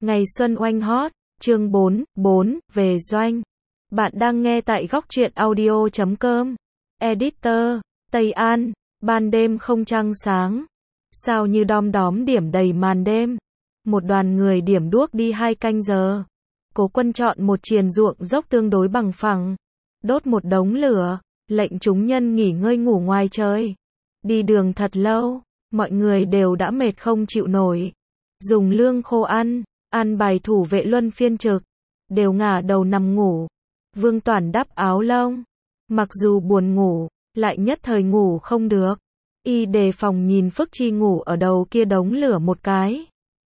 Ngày xuân oanh hot, chương 4, về doanh. Bạn đang nghe tại góc truyện audio.com. Editor, Tây An, ban đêm không trăng sáng. Sao như đom đóm điểm đầy màn đêm. Một đoàn người điểm đuốc đi 2 canh giờ. Cố Quân chọn một triền ruộng dốc tương đối bằng phẳng. Đốt một đống lửa, lệnh chúng nhân nghỉ ngơi ngủ ngoài trời. Đi đường thật lâu, mọi người đều đã mệt không chịu nổi. Dùng lương khô ăn bài thủ vệ luân phiên trực, đều ngả đầu nằm ngủ. Vương Toản đắp áo lông, mặc dù buồn ngủ, lại nhất thời ngủ không được. Y đề phòng nhìn Phước Chi ngủ ở đầu kia đống lửa một cái.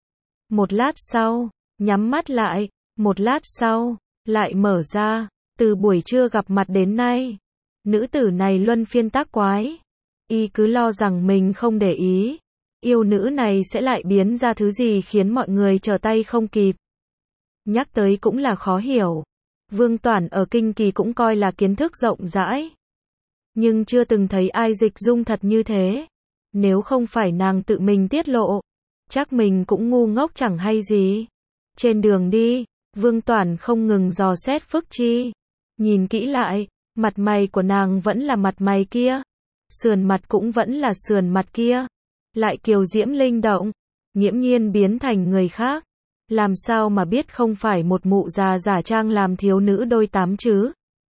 Một lát sau, nhắm mắt lại, một lát sau, lại mở ra. Từ buổi trưa gặp mặt đến nay, nữ tử này luân phiên tác quái. Y cứ lo rằng mình không để ý, yêu nữ này sẽ lại biến ra thứ gì khiến mọi người trở tay không kịp. Nhắc tới cũng là khó hiểu. Vương Toản ở Kinh Kỳ cũng coi là kiến thức rộng rãi, nhưng chưa từng thấy ai dịch dung thật như thế. Nếu không phải nàng tự mình tiết lộ, chắc mình cũng ngu ngốc chẳng hay gì. Trên đường đi, Vương Toản không ngừng dò xét Phước Chi. Nhìn kỹ lại, mặt mày của nàng vẫn là mặt mày kia, sườn mặt cũng vẫn là sườn mặt kia, lại kiều diễm linh động, nghiễm nhiên biến thành người khác. Làm sao mà biết không phải một mụ già giả trang làm thiếu nữ đôi tám chứ?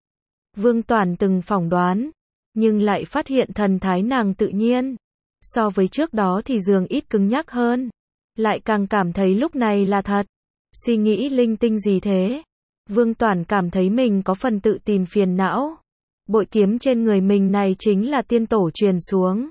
Vương Toản từng phỏng đoán, nhưng lại phát hiện thần thái nàng tự nhiên. So với trước đó thì dường ít cứng nhắc hơn. Lại càng cảm thấy lúc này là thật. Suy nghĩ linh tinh gì thế? Vương Toản cảm thấy mình có phần tự tìm phiền não. Bội kiếm trên người mình này chính là tiên tổ truyền xuống.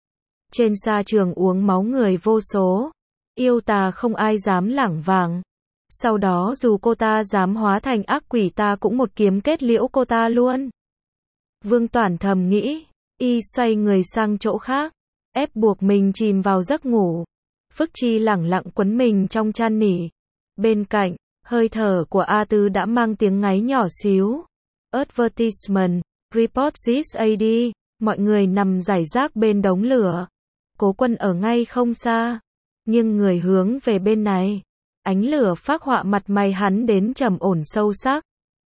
Trên sa trường uống máu người vô số. Yêu ta không ai dám lảng vảng. Sau đó dù cô ta dám hóa thành ác quỷ ta cũng một kiếm kết liễu cô ta luôn. Vương Toản thầm nghĩ. Y xoay người sang chỗ khác, ép buộc mình chìm vào giấc ngủ. Phước Chi lẳng lặng quấn mình trong chăn nỉ. Bên cạnh, hơi thở của A Tư đã mang tiếng ngáy nhỏ xíu. Advertisement, report this AD. Mọi người nằm rải rác bên đống lửa. Cố Quân ở ngay không xa, nhưng người hướng về bên này. Ánh lửa phác họa mặt mày hắn đến trầm ổn sâu sắc.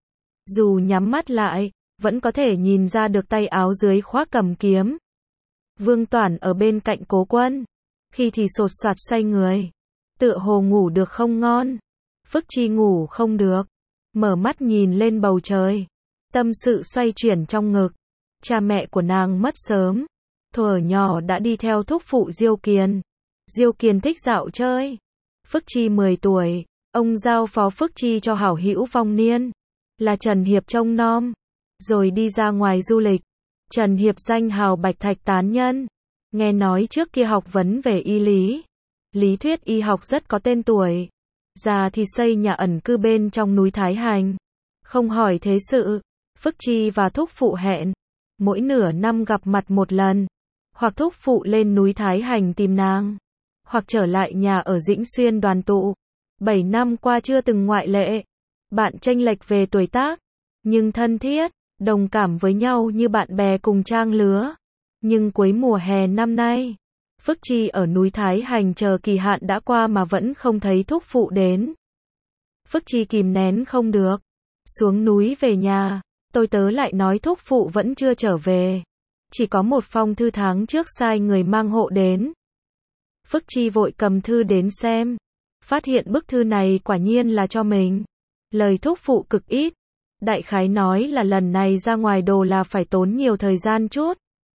Dù nhắm mắt lại, vẫn có thể nhìn ra được tay áo dưới khoác cầm kiếm. Vương Toản ở bên cạnh Cố Quân, khi thì sột soạt xoay người, tựa hồ ngủ được không ngon. Phước Chi ngủ không được, mở mắt nhìn lên bầu trời, tâm sự xoay chuyển trong ngực. Cha mẹ của nàng mất sớm, thuở nhỏ đã đi theo thúc phụ Diêu Kiền. Diêu Kiền thích dạo chơi. Phước Chi 10 tuổi, ông giao phó Phước Chi cho hảo hữu vong niên, là Trần Hiệp trông nom, rồi đi ra ngoài du lịch. Trần Hiệp danh hào Bạch Thạch tán nhân, nghe nói trước kia học vấn về y lý, lý thuyết y học rất có tên tuổi. Già thì xây nhà ẩn cư bên trong núi Thái Hành, không hỏi thế sự. Phước Chi và thúc phụ hẹn, mỗi nửa năm gặp mặt một lần, hoặc thúc phụ lên núi Thái Hành tìm nàng, hoặc trở lại nhà ở Dĩnh Xuyên đoàn tụ. 7 năm qua chưa từng ngoại lệ. Bạn chênh lệch về tuổi tác, nhưng thân thiết, đồng cảm với nhau như bạn bè cùng trang lứa. Nhưng cuối mùa hè năm nay, Phước Chi ở núi Thái Hành chờ kỳ hạn đã qua mà vẫn không thấy thúc phụ đến. Phước Chi kìm nén không được, xuống núi về nhà, tôi tớ lại nói thúc phụ vẫn chưa trở về. Chỉ có một phong thư tháng trước sai người mang hộ đến. Phước Chi vội cầm thư đến xem, phát hiện bức thư này quả nhiên là cho mình. Lời thúc phụ cực ít, đại khái nói là lần này ra ngoài đồ là phải tốn nhiều thời gian chút.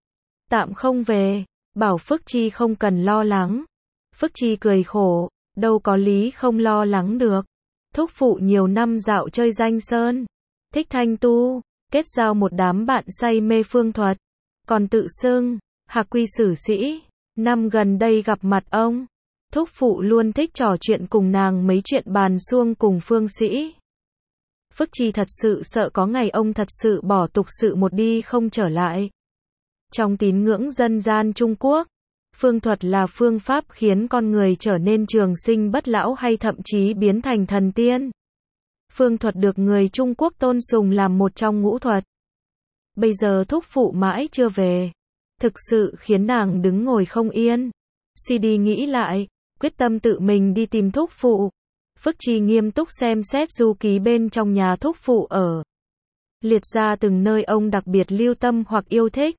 Tạm không về, bảo Phước Chi không cần lo lắng. Phước Chi cười khổ, đâu có lý không lo lắng được. Thúc phụ nhiều năm dạo chơi danh sơn, thích thanh tu, kết giao một đám bạn say mê phương thuật, còn tự xưng hạc quy sử sĩ. Năm gần đây gặp mặt ông, thúc phụ luôn thích trò chuyện cùng nàng mấy chuyện bàn suông cùng phương sĩ. Phước Chi thật sự sợ có ngày ông thật sự bỏ tục sự một đi không trở lại. Trong tín ngưỡng dân gian Trung Quốc, phương thuật là phương pháp khiến con người trở nên trường sinh bất lão hay thậm chí biến thành thần tiên. Phương thuật được người Trung Quốc tôn sùng làm một trong ngũ thuật. Bây giờ thúc phụ mãi chưa về, thực sự khiến nàng đứng ngồi không yên. Suy đi nghĩ lại, quyết tâm tự mình đi tìm thúc phụ. Phước Chi nghiêm túc xem xét du ký bên trong nhà thúc phụ ở. Liệt ra từng nơi ông đặc biệt lưu tâm hoặc yêu thích.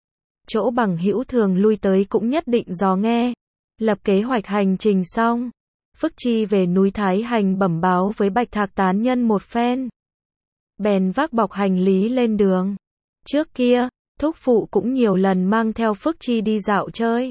Chỗ bằng hữu thường lui tới cũng nhất định dò nghe. Lập kế hoạch hành trình xong, Phước Chi về núi Thái Hành bẩm báo với Bạch Thạc tán nhân một phen. Bèn vác bọc hành lý lên đường. Trước kia, thúc phụ cũng nhiều lần mang theo Phước Chi đi dạo chơi.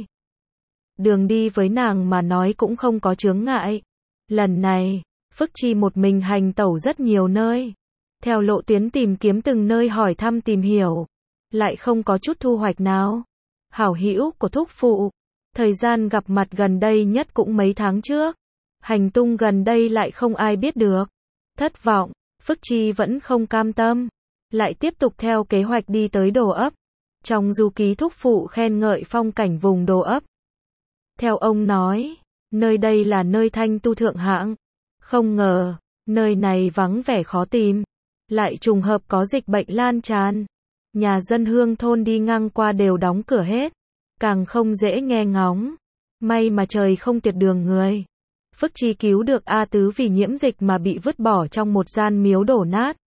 Đường đi với nàng mà nói cũng không có chướng ngại. Lần này, Phước Chi một mình hành tẩu rất nhiều nơi. Theo lộ tuyến tìm kiếm từng nơi hỏi thăm tìm hiểu. Lại không có chút thu hoạch nào. Hảo hữu của thúc phụ. Thời gian gặp mặt gần đây nhất cũng mấy tháng trước. Hành tung gần đây lại không ai biết được. Thất vọng, Phước Chi vẫn không cam tâm. Lại tiếp tục theo kế hoạch đi tới Đồ Ấp. Trong du ký thúc phụ khen ngợi phong cảnh vùng Đồ Ấp. Theo ông nói, nơi đây là nơi thanh tu thượng hạng. Không ngờ, nơi này vắng vẻ khó tìm. Lại trùng hợp có dịch bệnh lan tràn. Nhà dân hương thôn đi ngang qua đều đóng cửa hết. Càng không dễ nghe ngóng. May mà trời không tiệt đường người. Phước Chi cứu được A Tứ vì nhiễm dịch mà bị vứt bỏ trong một gian miếu đổ nát.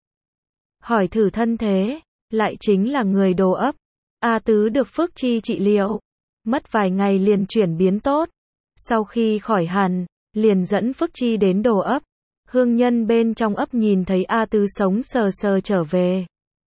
Hỏi thử thân thế, lại chính là người Đồ Ấp. A Tứ được Phước Chi trị liệu. Mất vài ngày liền chuyển biến tốt. Sau khi khỏi hẳn, liền dẫn Phước Chi đến Đồ Ấp. Hương nhân bên trong ấp nhìn thấy A Tứ sống sờ sờ trở về.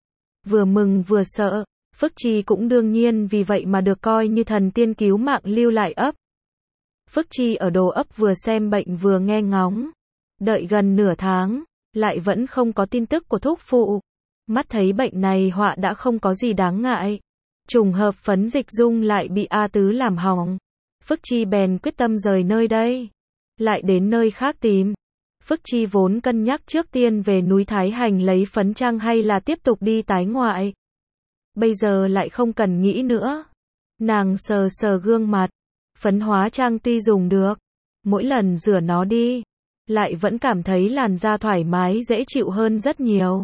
Vừa mừng vừa sợ, Phước Chi cũng đương nhiên vì vậy mà được coi như thần tiên cứu mạng lưu lại ấp. Phước Chi ở Đồ Ấp vừa xem bệnh vừa nghe ngóng. Đợi gần nửa tháng, lại vẫn không có tin tức của thúc phụ. Mắt thấy bệnh này họa đã không có gì đáng ngại. Trùng hợp phấn dịch dung lại bị A Tứ làm hỏng. Phước Chi bèn quyết tâm rời nơi đây. Lại đến nơi khác tìm. Phước Chi vốn cân nhắc trước tiên về núi Thái Hành lấy phấn trang hay là tiếp tục đi tái ngoại. Bây giờ lại không cần nghĩ nữa. Nàng sờ sờ gương mặt. Phấn hóa trang tuy dùng được. Mỗi lần rửa nó đi. Lại vẫn cảm thấy làn da thoải mái dễ chịu hơn rất nhiều.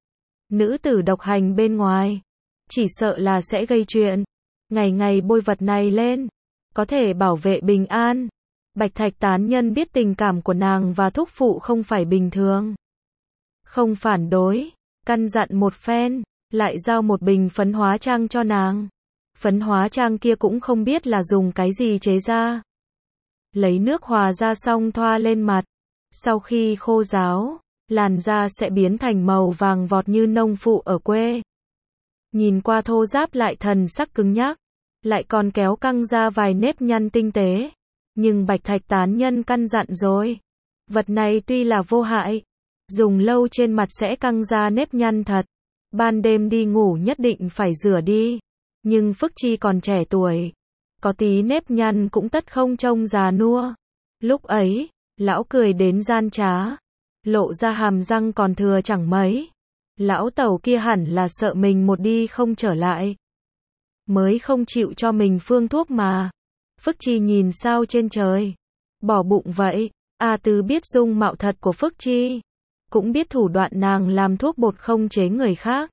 Nữ tử độc hành bên ngoài. Chỉ sợ là sẽ gây chuyện. Ngày ngày bôi vật này lên. Có thể bảo vệ bình an. Bạch Thạch tán nhân biết tình cảm của nàng và thúc phụ không phải bình thường. Không phản đối. Căn dặn một phen. Lại giao một bình phấn hóa trang cho nàng. Phấn hóa trang kia cũng không biết là dùng cái gì chế ra. Lấy nước hòa ra xong thoa lên mặt. Sau khi khô ráo, làn da sẽ biến thành màu vàng vọt như nông phụ ở quê. Nhìn qua thô ráp lại thần sắc cứng nhắc. Lại còn kéo căng ra vài nếp nhăn tinh tế. Nhưng Bạch Thạch tán nhân căn dặn rồi. Vật này tuy là vô hại. Dùng lâu trên mặt sẽ căng ra nếp nhăn thật. Ban đêm đi ngủ nhất định phải rửa đi. Nhưng Phước Chi còn trẻ tuổi. Có tí nếp nhăn cũng tất không trông già nua. Lúc ấy, lão cười đến gian trá. Lộ ra hàm răng còn thừa chẳng mấy. Lão tẩu kia hẳn là sợ mình một đi không trở lại. Mới không chịu cho mình phương thuốc mà. Phước Chi nhìn sao trên trời. Bỏ bụng vậy. A Tứ biết dung mạo thật của Phước Chi. Cũng biết thủ đoạn nàng làm thuốc bột không chế người khác.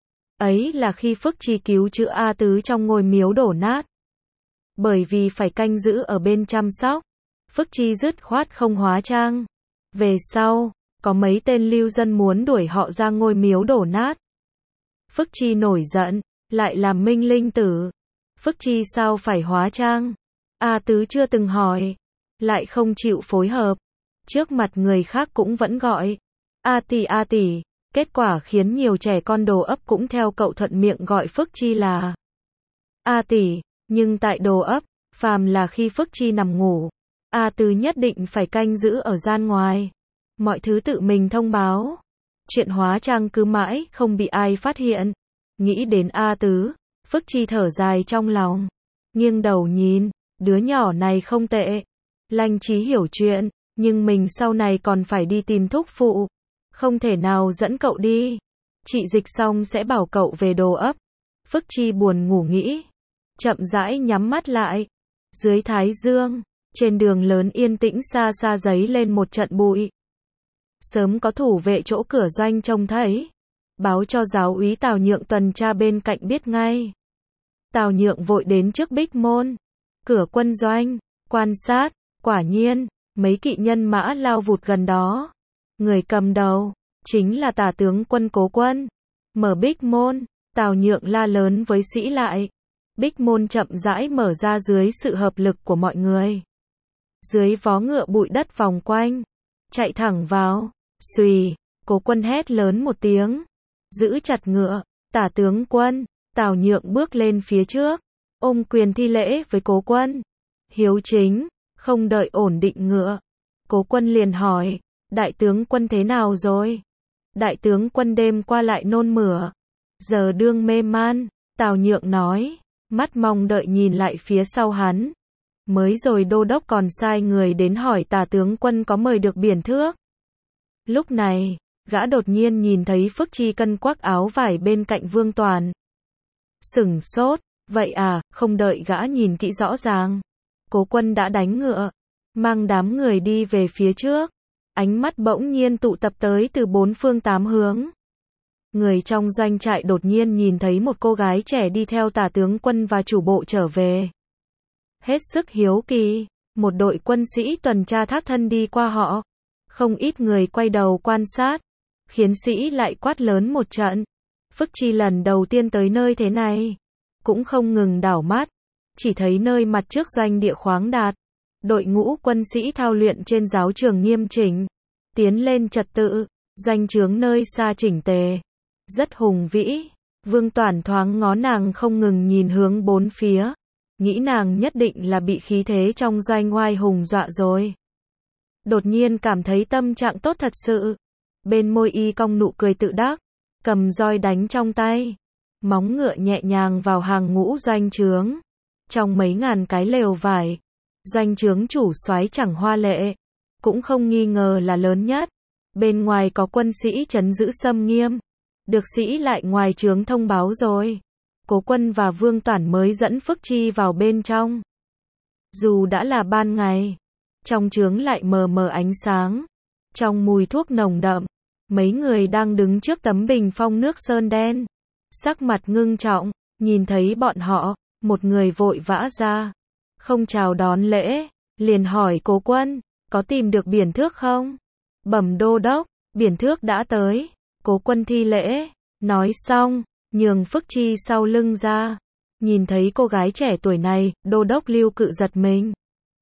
Ấy là khi Phước Chi cứu chữa A Tứ trong ngôi miếu đổ nát. Bởi vì phải canh giữ ở bên chăm sóc. Phước Chi dứt khoát không hóa trang. Về sau, có mấy tên lưu dân muốn đuổi họ ra ngôi miếu đổ nát. Phước Chi nổi giận, lại làm minh linh tử. Phước Chi sao phải hóa trang? A Tứ chưa từng hỏi. Lại không chịu phối hợp. Trước mặt người khác cũng vẫn gọi. A tỷ. Kết quả khiến nhiều trẻ con Đồ Ấp cũng theo cậu thuận miệng gọi Phước Chi là A tỷ. Nhưng tại Đồ Ấp, phàm là khi Phước Chi nằm ngủ, A Tứ nhất định phải canh giữ ở gian ngoài. Mọi thứ tự mình thông báo. Chuyện hóa trang cứ mãi không bị ai phát hiện. Nghĩ đến A Tứ, Phước Chi thở dài trong lòng. Nghiêng đầu nhìn, đứa nhỏ này không tệ. Lanh trí hiểu chuyện, nhưng mình sau này còn phải đi tìm thúc phụ. Không thể nào dẫn cậu đi. Trị dịch xong sẽ bảo cậu về Đồ Ấp. Phước Chi buồn ngủ nghĩ. Chậm rãi nhắm mắt lại. Dưới thái dương, trên đường lớn yên tĩnh xa xa giấy lên một trận bụi. Sớm có thủ vệ chỗ cửa doanh trông thấy. Báo cho giáo úy Tào Nhượng tuần tra bên cạnh biết ngay. Tào Nhượng vội đến trước bích môn. Cửa quân doanh, quan sát, quả nhiên, mấy kỵ nhân mã lao vụt gần đó. Người cầm đầu chính là Tả tướng quân Cố Quân. Mở bích môn, Tào Nhượng la lớn với sĩ lại. Bích môn chậm rãi mở ra dưới sự hợp lực của mọi người. Dưới vó ngựa bụi đất vòng quanh, chạy thẳng vào. Xùy, Cố Quân hét lớn một tiếng, giữ chặt ngựa. Tả tướng quân, Tào Nhượng bước lên phía trước, ôm quyền thi lễ với Cố Quân. Hiếu chính, không đợi ổn định ngựa, Cố Quân liền hỏi, đại tướng quân thế nào rồi? Đại tướng quân đêm qua lại nôn mửa, giờ đương mê man. Tào Nhượng nói, mắt mong đợi nhìn lại phía sau hắn. Mới rồi đô đốc còn sai người đến hỏi Tả tướng quân có mời được Biển Thước. Lúc này, gã đột nhiên nhìn thấy Phước Chi cân quắc áo vải bên cạnh Vương Toàn. Sửng sốt, vậy à, không đợi gã nhìn kỹ rõ ràng. Cố Quân đã đánh ngựa, mang đám người đi về phía trước. Ánh mắt bỗng nhiên tụ tập tới từ bốn phương tám hướng. Người trong doanh trại đột nhiên nhìn thấy một cô gái trẻ đi theo Tả tướng quân và chủ bộ trở về. Hết sức hiếu kỳ, một đội quân sĩ tuần tra thác thân đi qua họ. Không ít người quay đầu quan sát, khiến sĩ lại quát lớn một trận. Phước Chi lần đầu tiên tới nơi thế này, cũng không ngừng đảo mắt, chỉ thấy nơi mặt trước doanh địa khoáng đạt, đội ngũ quân sĩ thao luyện trên giáo trường nghiêm chỉnh, tiến lên trật tự, doanh trướng nơi xa chỉnh tề, rất hùng vĩ. Vương Toản thoáng ngó nàng không ngừng nhìn hướng bốn phía, nghĩ nàng nhất định là bị khí thế trong doanh oai hùng dọa rồi. Đột nhiên cảm thấy tâm trạng tốt thật sự, bên môi y cong nụ cười tự đắc, cầm roi đánh trong tay, móng ngựa nhẹ nhàng vào hàng ngũ doanh trướng. Trong mấy ngàn cái lều vải, doanh trướng chủ soái chẳng hoa lệ, cũng không nghi ngờ là lớn nhất. Bên ngoài có quân sĩ trấn giữ xâm nghiêm, được sĩ lại ngoài trướng thông báo rồi. Cố Quân và Vương Toản mới dẫn Phước Chi vào bên trong. Dù đã là ban ngày, trong trướng lại mờ mờ ánh sáng, trong mùi thuốc nồng đậm. Mấy người đang đứng trước tấm bình phong nước sơn đen, sắc mặt ngưng trọng, nhìn thấy bọn họ, một người vội vã ra, không chào đón lễ, liền hỏi Cố Quân, có tìm được Biển Thước không? Bẩm đô đốc, Biển Thước đã tới. Cố Quân thi lễ, nói xong, nhường Phước Chi sau lưng ra. Nhìn thấy cô gái trẻ tuổi này, đô đốc Lưu Cự giật mình.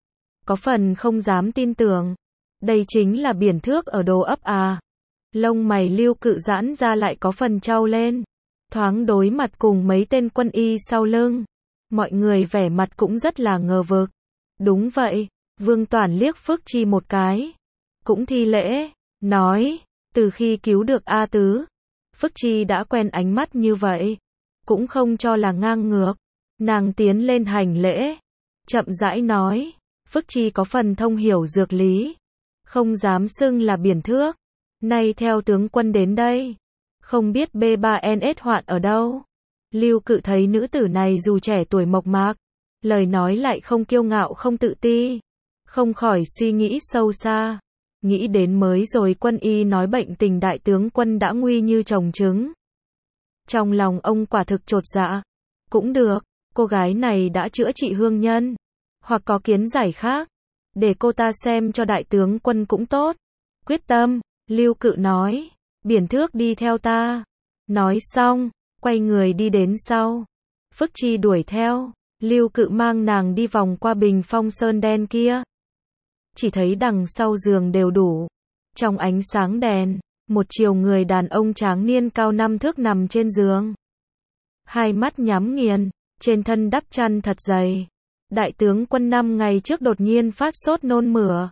Có phần không dám tin tưởng, đây chính là Biển Thước ở Đồ Ấp à? Lông mày Lưu Cự giãn ra lại có phần trao lên, thoáng đối mặt cùng mấy tên quân y sau lưng. Mọi người vẻ mặt cũng rất là ngờ vực. Đúng vậy, Vương Toản liếc Phước Chi một cái, cũng thi lễ, nói, từ khi cứu được A Tứ, Phước Chi đã quen ánh mắt như vậy, cũng không cho là ngang ngược. Nàng tiến lên hành lễ, chậm rãi nói, Phước Chi có phần thông hiểu dược lý, không dám xưng là Biển Thước. Nay theo tướng quân đến đây, không biết B3NS hoạn ở đâu. Lưu Cự thấy nữ tử này dù trẻ tuổi mộc mạc, lời nói lại không kiêu ngạo không tự ti, không khỏi suy nghĩ sâu xa. Nghĩ đến mới rồi quân y nói bệnh tình đại tướng quân đã nguy như trồng trứng. Trong lòng ông quả thực chột dạ. Cũng được, cô gái này đã chữa trị hương nhân, hoặc có kiến giải khác, để cô ta xem cho đại tướng quân cũng tốt. Quyết tâm, Lưu Cự nói, Biển Thước đi theo ta. Nói xong, quay người đi đến sau. Phước Chi đuổi theo, Lưu Cự mang nàng đi vòng qua bình phong sơn đen kia. Chỉ thấy đằng sau giường đều đủ. Trong ánh sáng đèn, một chiều người đàn ông tráng niên cao 5 thước nằm trên giường. Hai mắt nhắm nghiền, trên thân đắp chăn thật dày. Đại tướng quân 5 ngày trước đột nhiên phát sốt nôn mửa,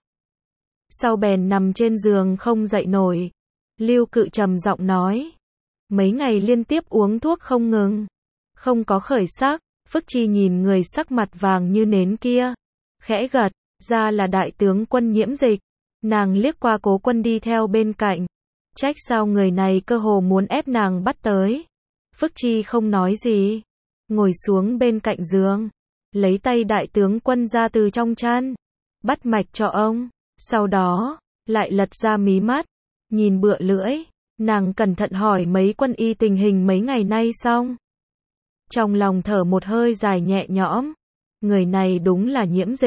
sau bèn nằm trên giường không dậy nổi. Lưu Cự trầm giọng nói, mấy ngày liên tiếp uống thuốc không ngừng, không có khởi sắc. Phước Chi nhìn người sắc mặt vàng như nến kia, khẽ gật, ra là đại tướng quân nhiễm dịch. Nàng liếc qua Cố Quân đi theo bên cạnh, trách sao người này cơ hồ muốn ép nàng bắt tới. Phước Chi không nói gì, ngồi xuống bên cạnh giường, lấy tay đại tướng quân ra từ trong chăn, bắt mạch cho ông. Sau đó, lại lật ra mí mắt, nhìn bựa lưỡi, nàng cẩn thận hỏi mấy quân y tình hình mấy ngày nay xong. Trong lòng thở một hơi dài nhẹ nhõm, người này đúng là nhiễm dịch,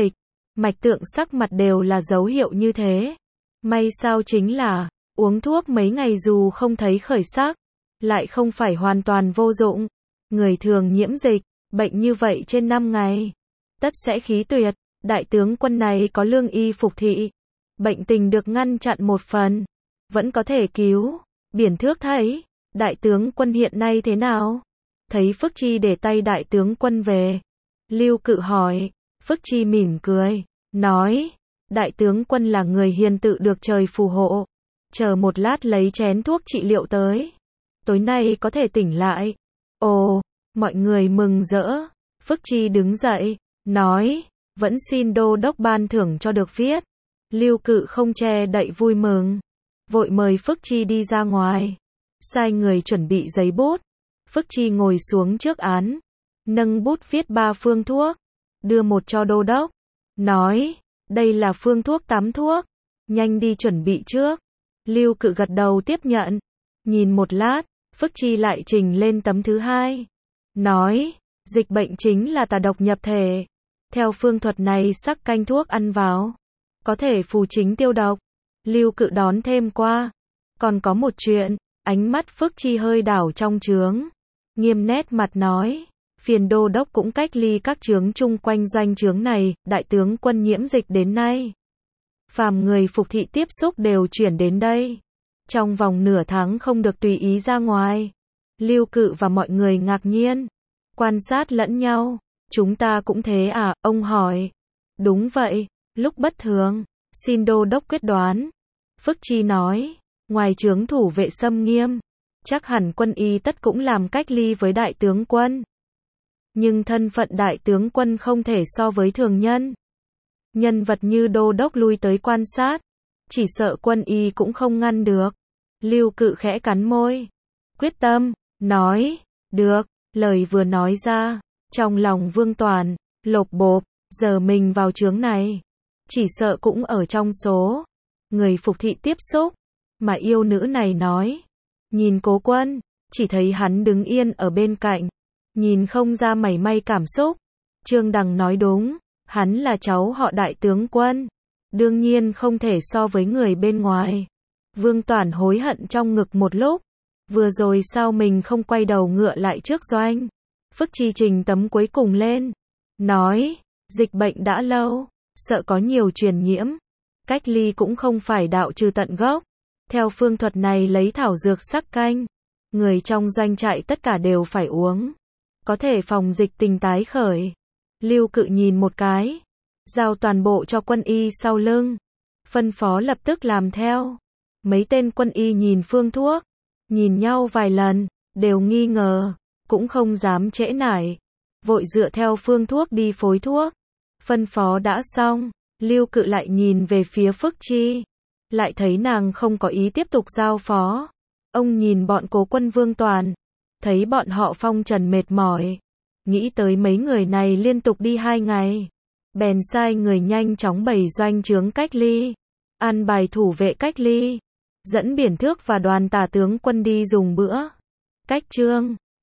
Mạch Tượng sắc mặt đều là dấu hiệu như thế. May sao chính là, uống thuốc mấy ngày dù không thấy khởi sắc, lại không phải hoàn toàn vô dụng. Người thường nhiễm dịch, bệnh như vậy trên 5 ngày, tất sẽ khí tuyệt. Đại tướng quân này có lương y phục thị, bệnh tình được ngăn chặn một phần, vẫn có thể cứu. Biển Thước thấy, đại tướng quân hiện nay thế nào? Thấy Phước Chi để tay đại tướng quân về. Lưu Cự hỏi, Phước Chi mỉm cười, nói, đại tướng quân là người hiền tự được trời phù hộ. Chờ một lát lấy chén thuốc trị liệu tới. Tối nay có thể tỉnh lại. Ồ, mọi người mừng rỡ. Phước Chi đứng dậy, nói, vẫn xin đô đốc ban thưởng cho được viết. Lưu Cự không che đậy vui mừng, vội mời Phước Chi đi ra ngoài, sai người chuẩn bị giấy bút. Phước Chi ngồi xuống trước án, nâng bút viết 3 phương thuốc, đưa một cho đô đốc, nói, đây là phương thuốc 8 thuốc, nhanh đi chuẩn bị trước. Lưu Cự gật đầu tiếp nhận, nhìn một lát, Phước Chi lại trình lên tấm thứ 2, nói, dịch bệnh chính là tà độc nhập thể. Theo phương thuật này sắc canh thuốc ăn vào, có thể phù chính tiêu độc. Lưu Cự đón thêm qua. Còn có một chuyện, ánh mắt Phước Chi hơi đảo trong trướng. Nghiêm nét mặt nói, phiền đô đốc cũng cách ly các trướng chung quanh doanh trướng này, đại tướng quân nhiễm dịch đến nay. Phàm người phục thị tiếp xúc đều chuyển đến đây. Trong vòng nửa tháng không được tùy ý ra ngoài. Lưu Cự và mọi người ngạc nhiên, quan sát lẫn nhau. Chúng ta cũng thế à, ông hỏi. Đúng vậy, lúc bất thường, xin đô đốc quyết đoán. Phước Chi nói, ngoài trướng thủ vệ xâm nghiêm, chắc hẳn quân y tất cũng làm cách ly với đại tướng quân. Nhưng thân phận đại tướng quân không thể so với thường nhân. Nhân vật như đô đốc lui tới quan sát, chỉ sợ quân y cũng không ngăn được. Lưu Cự khẽ cắn môi, quyết tâm, nói, được. Lời vừa nói ra, trong lòng Vương Toàn lộp bộp, giờ mình vào trướng này, chỉ sợ cũng ở trong số người phục thị tiếp xúc. Mà yêu nữ này nói, nhìn Cố Quân, chỉ thấy hắn đứng yên ở bên cạnh, nhìn không ra mảy may cảm xúc. Trương Đằng nói đúng, hắn là cháu họ đại tướng quân, đương nhiên không thể so với người bên ngoài. Vương Toàn hối hận trong ngực một lúc, vừa rồi sao mình không quay đầu ngựa lại trước doanh. Phước Chi trình tấm cuối cùng lên, nói, dịch bệnh đã lâu, sợ có nhiều truyền nhiễm, cách ly cũng không phải đạo trừ tận gốc. Theo phương thuật này lấy thảo dược sắc canh, người trong doanh trại tất cả đều phải uống, có thể phòng dịch tình tái khởi. Lưu Cự nhìn một cái, giao toàn bộ cho quân y sau lưng, phân phó lập tức làm theo. Mấy tên quân y nhìn phương thuốc, nhìn nhau vài lần, đều nghi ngờ, cũng không dám trễ nải, vội dựa theo phương thuốc đi phối thuốc. Phân phó đã xong, Lưu Cự lại nhìn về phía Phước Chi, lại thấy nàng không có ý tiếp tục giao phó. Ông nhìn bọn Cố Quân Vương Toàn, thấy bọn họ phong trần mệt mỏi, nghĩ tới mấy người này liên tục đi 2 ngày, bèn sai người nhanh chóng bày doanh trướng cách ly, an bài thủ vệ cách ly, dẫn Biển Thước và đoàn tả tướng quân đi dùng bữa. Cách trương